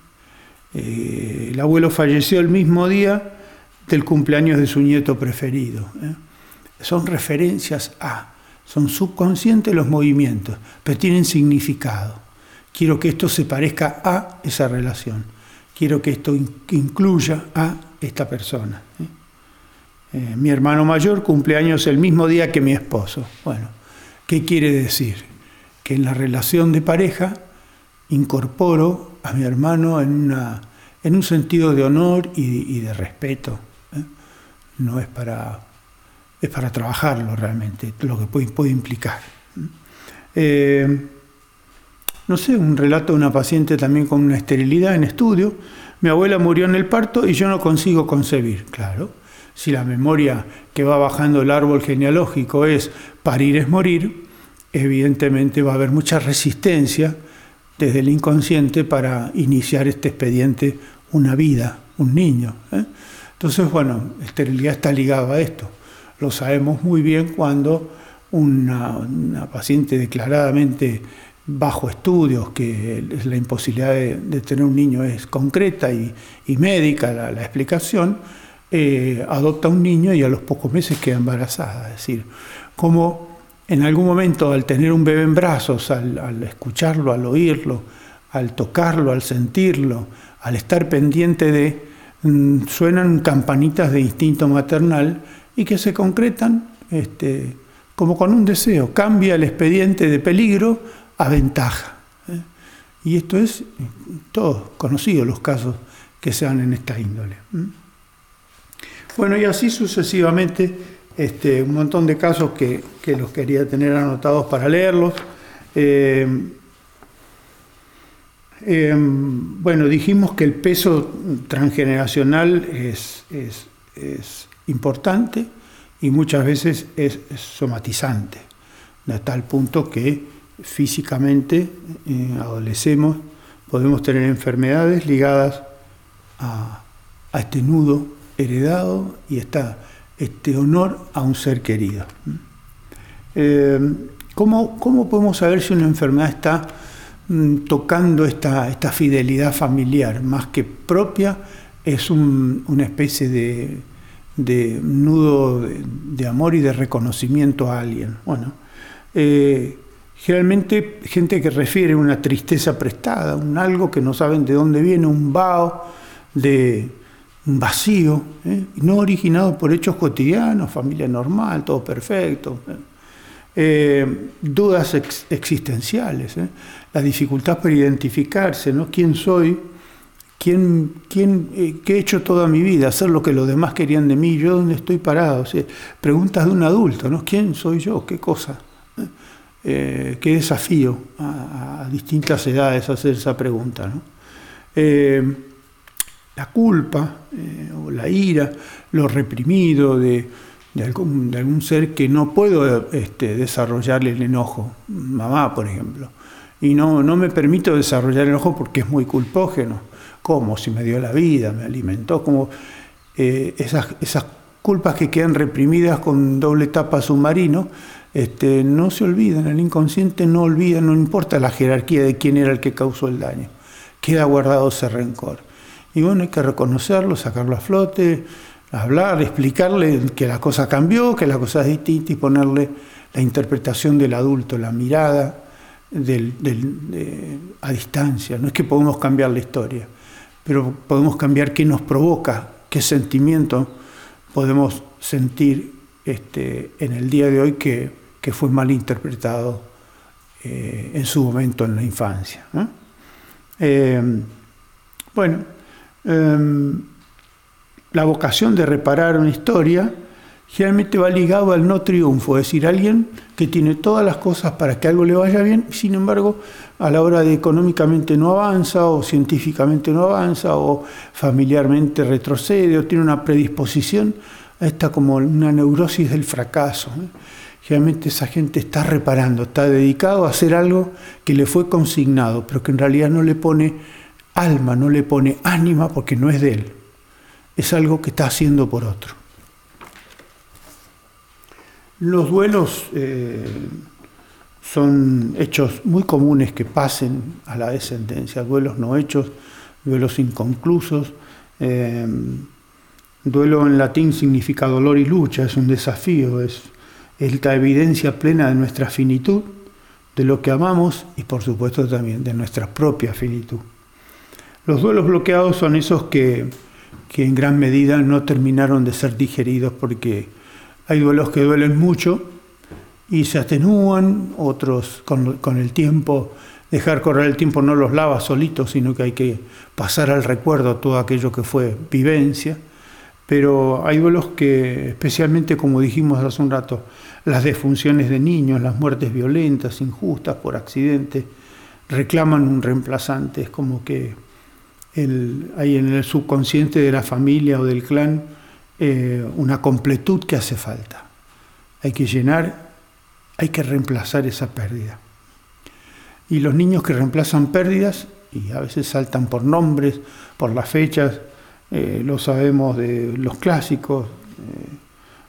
Speaker 1: El abuelo falleció el mismo día del cumpleaños de su nieto preferido. Son referencias son subconscientes los movimientos, pero tienen significado. Quiero que esto se parezca a esa relación. Quiero que esto incluya a esta persona. Mi hermano mayor cumple años el mismo día que mi esposo. Bueno, ¿qué quiere decir? Que en la relación de pareja incorporo a mi hermano en un sentido de honor y de respeto. No es para trabajarlo realmente, lo que puede implicar. No sé, un relato de una paciente también con una esterilidad en estudio. Mi abuela murió en el parto y yo no consigo concebir. Claro, si la memoria que va bajando el árbol genealógico es parir es morir, evidentemente va a haber mucha resistencia desde el inconsciente para iniciar este expediente, una vida, un niño. Entonces, bueno, esterilidad está ligado a esto. lo sabemos muy bien cuando una paciente declaradamente bajo estudios, que la imposibilidad de tener un niño es concreta y médica la explicación, adopta un niño y a los pocos meses queda embarazada. Es decir, como en algún momento al tener un bebé en brazos, al escucharlo, al oírlo, al tocarlo, al sentirlo, al estar pendiente de, suenan campanitas de instinto maternal y que se concretan como con un deseo, cambia el expediente de peligro a ventaja. Y esto es todo conocido, los casos que se dan en esta índole. Bueno, y así sucesivamente, un montón de casos que los quería tener anotados para leerlos. Bueno, dijimos que el peso transgeneracional es importante y muchas veces es somatizante, de tal punto que físicamente adolecemos, podemos tener enfermedades ligadas a este nudo heredado y este honor a un ser querido. ¿Cómo podemos saber si una enfermedad está tocando esta fidelidad familiar? Más que propia, es una especie de nudo de amor y de reconocimiento a alguien. Bueno, generalmente gente que refiere una tristeza prestada, un algo que no saben de dónde viene, un vaho, un vacío, no originado por hechos cotidianos, familia normal, todo perfecto. Dudas existenciales, la dificultad para identificarse, ¿no? ¿Quién soy? ¿Qué he hecho toda mi vida? Hacer lo que los demás querían de mí, ¿yo dónde estoy parado? O sea, preguntas de un adulto, ¿no? ¿Quién soy yo? ¿Qué cosa? Qué desafío a distintas edades hacer esa pregunta, ¿no? La culpa o la ira, lo reprimido de algún ser que no puedo desarrollarle el enojo, mamá por ejemplo, y no me permito desarrollar el enojo porque es muy culpógeno. ¿Cómo? Si me dio la vida, me alimentó, como esas culpas que quedan reprimidas con doble tapa submarino, no se olvidan, el inconsciente no olvida, no importa la jerarquía de quién era el que causó el daño, queda guardado ese rencor. Y bueno, hay que reconocerlo, sacarlo a flote, hablar, explicarle que la cosa cambió, que la cosa es distinta y ponerle la interpretación del adulto, la mirada a distancia. No es que podemos cambiar la historia, pero podemos cambiar qué nos provoca, qué sentimiento podemos sentir en el día de hoy que fue mal interpretado en su momento en la infancia, ¿no? La vocación de reparar una historia generalmente va ligado al no triunfo, es decir, alguien que tiene todas las cosas para que algo le vaya bien, sin embargo, a la hora de económicamente no avanza, o científicamente no avanza, o familiarmente retrocede, o tiene una predisposición a esta como una neurosis del fracaso. Generalmente esa gente está reparando, está dedicado a hacer algo que le fue consignado, pero que en realidad no le pone alma, no le pone ánima porque no es de él. Es algo que está haciendo por otro. Los duelos son hechos muy comunes que pasen a la descendencia. Duelos no hechos, duelos inconclusos. Duelo en latín significa dolor y lucha, es un desafío, es la evidencia plena de nuestra finitud, de lo que amamos y por supuesto también de nuestra propia finitud. Los duelos bloqueados son esos que en gran medida no terminaron de ser digeridos, porque hay duelos que duelen mucho y se atenúan, otros con el tiempo, dejar correr el tiempo no los lava solitos, sino que hay que pasar al recuerdo todo aquello que fue vivencia. Pero hay duelos que, especialmente como dijimos hace un rato, las defunciones de niños, las muertes violentas, injustas, por accidente, reclaman un reemplazante. Es como que hay en el subconsciente de la familia o del clan una completud que hace falta. Hay que llenar, hay que reemplazar esa pérdida. Y los niños que reemplazan pérdidas, y a veces saltan por nombres, por las fechas, lo sabemos de los clásicos,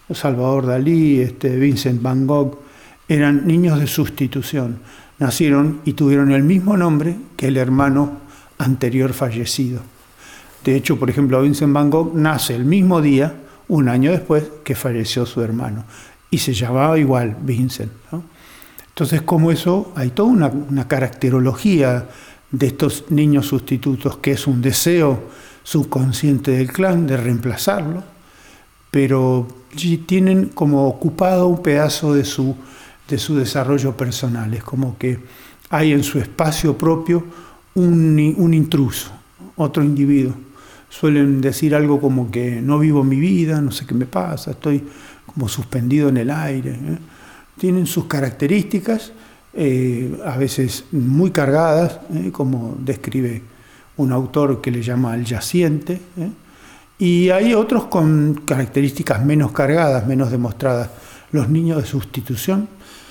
Speaker 1: Salvador Dalí, Vincent Van Gogh, eran niños de sustitución. Nacieron y tuvieron el mismo nombre que el hermano anterior fallecido. De hecho, por ejemplo, Vincent Van Gogh nace el mismo día, un año después, que falleció su hermano. Y se llamaba igual, Vincent, ¿no? Entonces, como eso, hay toda una caracterología de estos niños sustitutos, que es un deseo subconsciente del clan de reemplazarlo, pero tienen como ocupado un pedazo de su desarrollo personal. Es como que hay en su espacio propio un intruso, otro individuo. Suelen decir algo como que no vivo mi vida, no sé qué me pasa, estoy como suspendido en el aire. Tienen sus características, a veces muy cargadas, como describe un autor que le llama el yaciente, y hay otros con características menos cargadas, menos demostradas, los niños de sustitución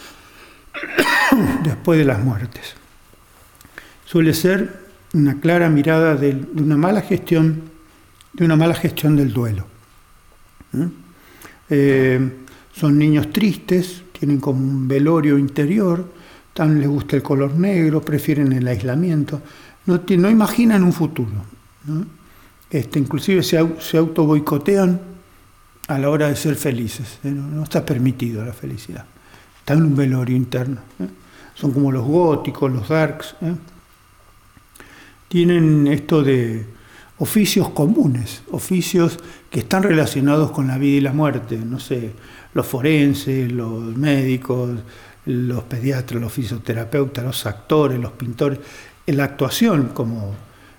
Speaker 1: después de las muertes. Suele ser una clara mirada de una mala gestión del duelo. Son niños tristes, tienen como un velorio interior, les gusta el color negro, prefieren el aislamiento, no imaginan un futuro, ¿no? Inclusive se auto boicotean a la hora de ser felices, no está permitido la felicidad, está en un velorio interno. Son como los góticos, los darks. Tienen esto de oficios comunes, oficios que están relacionados con la vida y la muerte, no sé, los forenses, los médicos, los pediatras, los fisioterapeutas, los actores, los pintores, en la actuación como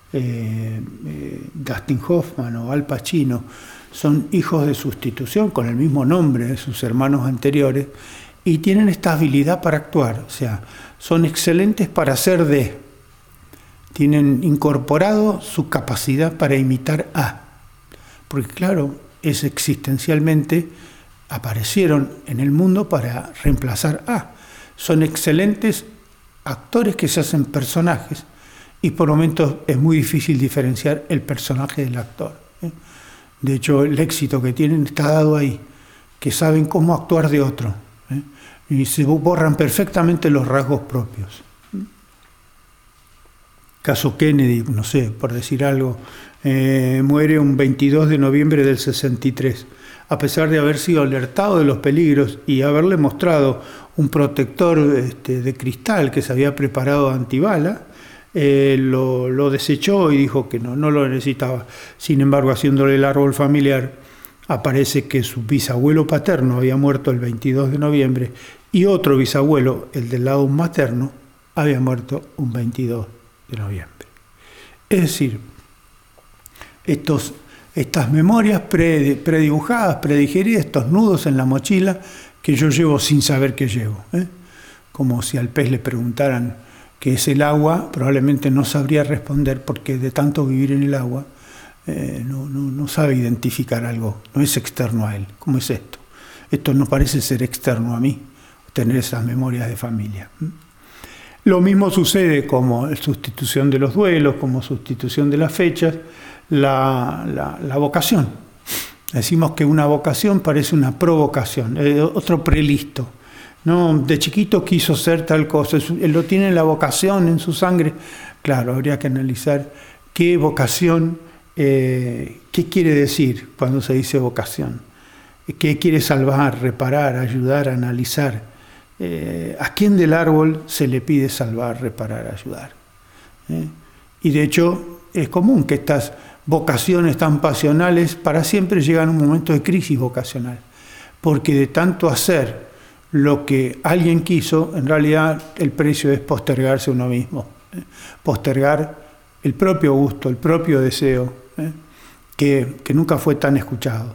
Speaker 1: Dustin Hoffman o Al Pacino, son hijos de sustitución con el mismo nombre de sus hermanos anteriores y tienen esta habilidad para actuar, o sea, son excelentes para hacer de, tienen incorporado su capacidad para imitar a, porque claro, es existencialmente, aparecieron en el mundo para reemplazar a, son excelentes actores que se hacen personajes y por momentos es muy difícil diferenciar el personaje del actor. De hecho, el éxito que tienen está dado ahí, que saben cómo actuar de otro, y se borran perfectamente los rasgos propios. Caso Kennedy, no sé, por decir algo, muere un 22 de noviembre del 63, a pesar de haber sido alertado de los peligros y haberle mostrado un protector de cristal que se había preparado antibala, lo desechó y dijo que no lo necesitaba. Sin embargo, haciéndole el árbol familiar, aparece que su bisabuelo paterno había muerto el 22 de noviembre y otro bisabuelo, el del lado materno, había muerto un 22 de noviembre. Es decir, estas memorias predibujadas, predigeridas, estos nudos en la mochila que yo llevo sin saber que llevo. Como si al pez le preguntaran qué es el agua, probablemente no sabría responder porque de tanto vivir en el agua no sabe identificar algo, no es externo a él. ¿Cómo es esto? Esto no parece ser externo a mí, tener esas memorias de familia. Lo mismo sucede como sustitución de los duelos, como sustitución de las fechas, la vocación. Decimos que una vocación parece una provocación, otro prelisto. No, de chiquito quiso ser tal cosa, él lo tiene en la vocación, en su sangre. Claro, habría que analizar qué vocación, qué quiere decir cuando se dice vocación. ¿Qué quiere salvar, reparar, ayudar, analizar? ¿A quién del árbol se le pide salvar, reparar, ayudar? Y de hecho es común que estas vocaciones tan pasionales para siempre llegan a un momento de crisis vocacional, porque de tanto hacer lo que alguien quiso, en realidad el precio es postergarse uno mismo, postergar el propio gusto, el propio deseo, que nunca fue tan escuchado.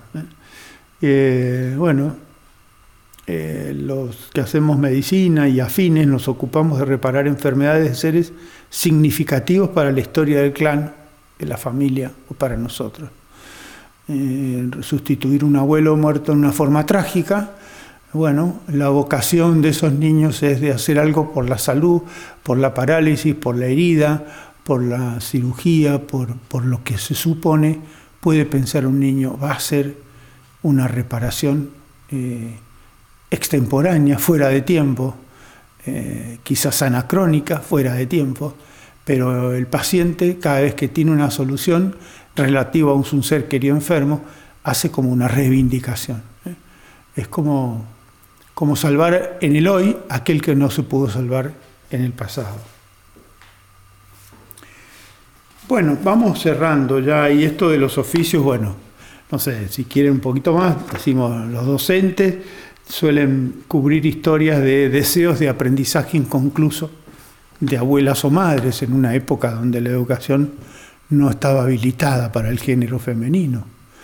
Speaker 1: Los que hacemos medicina y afines nos ocupamos de reparar enfermedades de seres significativos para la historia del clan, de la familia o para nosotros. Sustituir un abuelo muerto en una forma trágica, bueno, la vocación de esos niños es de hacer algo por la salud, por la parálisis, por la herida, por la cirugía, por lo que se supone puede pensar un niño, va a ser una reparación extemporánea, fuera de tiempo, quizás anacrónica, fuera de tiempo, pero el paciente, cada vez que tiene una solución relativa a un ser querido enfermo, hace como una reivindicación. Es como salvar en el hoy aquel que no se pudo salvar en el pasado. Bueno, vamos cerrando ya, y esto de los oficios, bueno, no sé, si quieren un poquito más, decimos, los docentes suelen cubrir historias de deseos de aprendizaje inconcluso de abuelas o madres en una época donde la educación no estaba habilitada para el género femenino.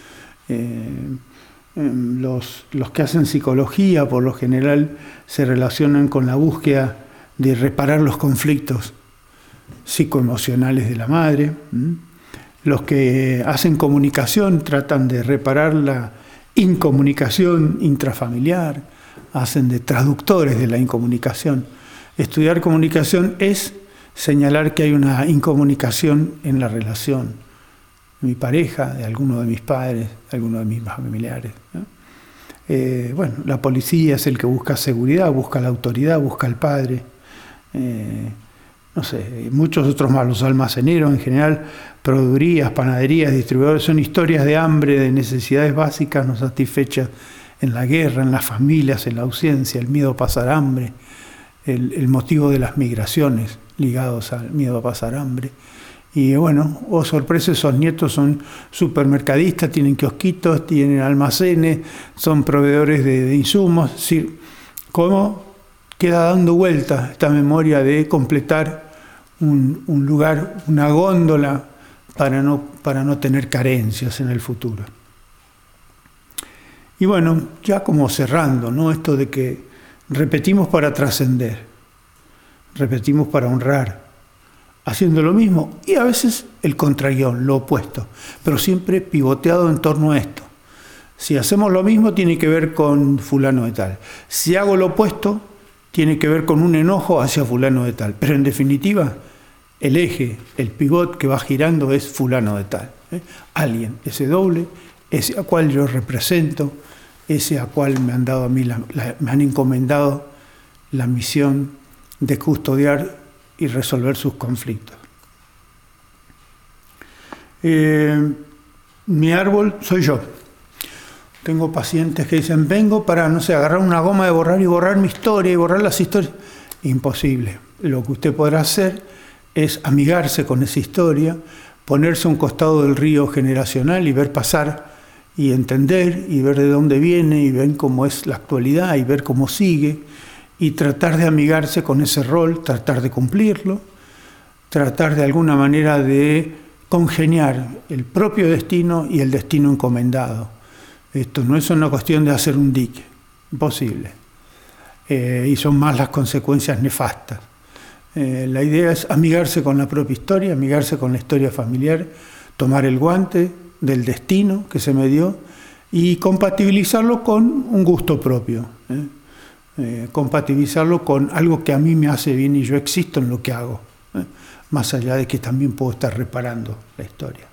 Speaker 1: Los que hacen psicología, por lo general, se relacionan con la búsqueda de reparar los conflictos psicoemocionales de la madre. Los que hacen comunicación tratan de reparar la incomunicación intrafamiliar, hacen de traductores de la incomunicación. Estudiar comunicación es señalar que hay una incomunicación en la relación. Mi pareja, de alguno de mis padres, de alguno de mis familiares, ¿no? Bueno, la policía es el que busca seguridad, busca la autoridad, busca al padre. No sé, muchos otros más, los almaceneros en general, proveedurías, panaderías, distribuidores, son historias de hambre, de necesidades básicas no satisfechas en la guerra, en las familias, en la ausencia, el miedo a pasar hambre, el motivo de las migraciones ligados al miedo a pasar hambre. Y bueno, oh sorpresa, esos nietos son supermercadistas, tienen kiosquitos, tienen almacenes, son proveedores de insumos. Es decir, ¿cómo queda dando vuelta esta memoria de completar un lugar, una góndola, para no tener carencias en el futuro? Y bueno, ya como cerrando, ¿no? Esto de que repetimos para trascender, repetimos para honrar, haciendo lo mismo y a veces el contraguión, lo opuesto, pero siempre pivoteado en torno a esto. Si hacemos lo mismo tiene que ver con fulano de tal. Si hago lo opuesto tiene que ver con un enojo hacia fulano de tal. Pero en definitiva el eje, el pivot que va girando es fulano de tal. Alguien, ese doble, ese a cual yo represento, ese a cual me han dado a mí, me han encomendado la misión de custodiar y resolver sus conflictos. Mi árbol soy yo. Tengo pacientes que dicen, vengo para, no sé, agarrar una goma de borrar y borrar mi historia y borrar las historias. Imposible. Lo que usted podrá hacer es amigarse con esa historia, ponerse a un costado del río generacional y ver pasar y entender y ver de dónde viene y ver cómo es la actualidad y ver cómo sigue y tratar de amigarse con ese rol, tratar de cumplirlo, tratar de alguna manera de congeniar el propio destino y el destino encomendado. Esto no es una cuestión de hacer un dique, imposible. Y son más las consecuencias nefastas. La idea es amigarse con la propia historia, amigarse con la historia familiar, tomar el guante del destino que se me dio y compatibilizarlo con un gusto propio. Compatibilizarlo con algo que a mí me hace bien y yo existo en lo que hago, más allá de que también puedo estar reparando la historia.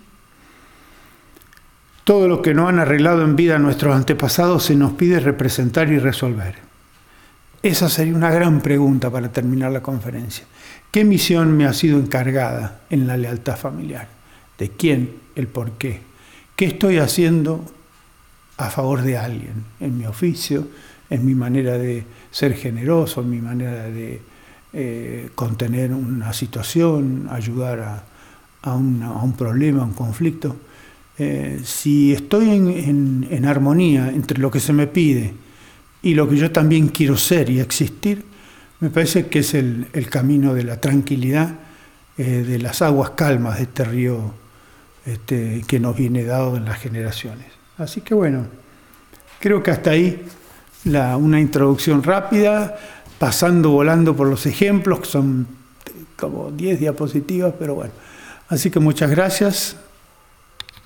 Speaker 1: Todo lo que no han arreglado en vida nuestros antepasados se nos pide representar y resolver. Esa sería una gran pregunta para terminar la conferencia. ¿Qué misión me ha sido encargada en la lealtad familiar? ¿De quién? ¿El por qué? ¿Qué estoy haciendo a favor de alguien? En mi oficio, en mi manera de ser generoso, en mi manera de contener una situación, ayudar a un problema, a un conflicto. Si estoy en armonía entre lo que se me pide y lo que yo también quiero ser y existir, me parece que es el camino de la tranquilidad, de las aguas calmas de este río que nos viene dado en las generaciones. Así que bueno, creo que hasta ahí una introducción rápida, volando por los ejemplos, que son como 10 diapositivas, pero bueno. Así que muchas gracias.